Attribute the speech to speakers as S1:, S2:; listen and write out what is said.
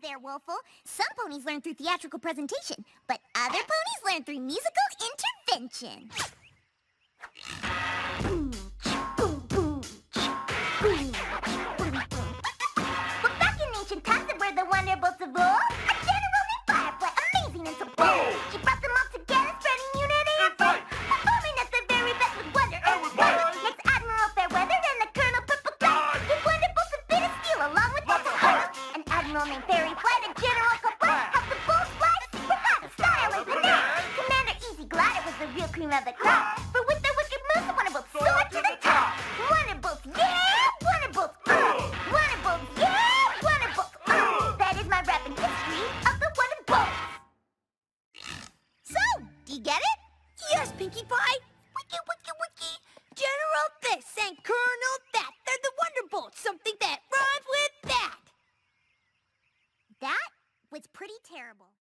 S1: there, Wolfle. Some ponies learn through theatrical presentation, but other ponies learn through musical intervention. Well, back in ancient times, there were the Wonderbolts of old. A general named Firefly, amazing and so bold. She brought them all together, spreading unity and fight, performing at their very best with wonder and might. Next, Admiral Fairweather and the Colonel Purple Knight. The Wonderbolts of bit of steel along with lots of heart. An Admiral named Fairy Flight, a General Kaput, helped the bolts fly super fast, style and finesse. Commander Easy Glider was the real cream of the crop. For with their wicked moves, the Wonderbolts soared to the top. Wonderbolts, yeah! Wonderbolts, Wonderbolts, yeah! Wonderbolts, That is my rapping history of the Wonderbolts. So, do you get it?
S2: Yes, Pinkie Pie. Wiki, wiki, wiki. General this and Colonel that. They're the Wonderbolts. Something that rhymes with that.
S1: That was pretty terrible.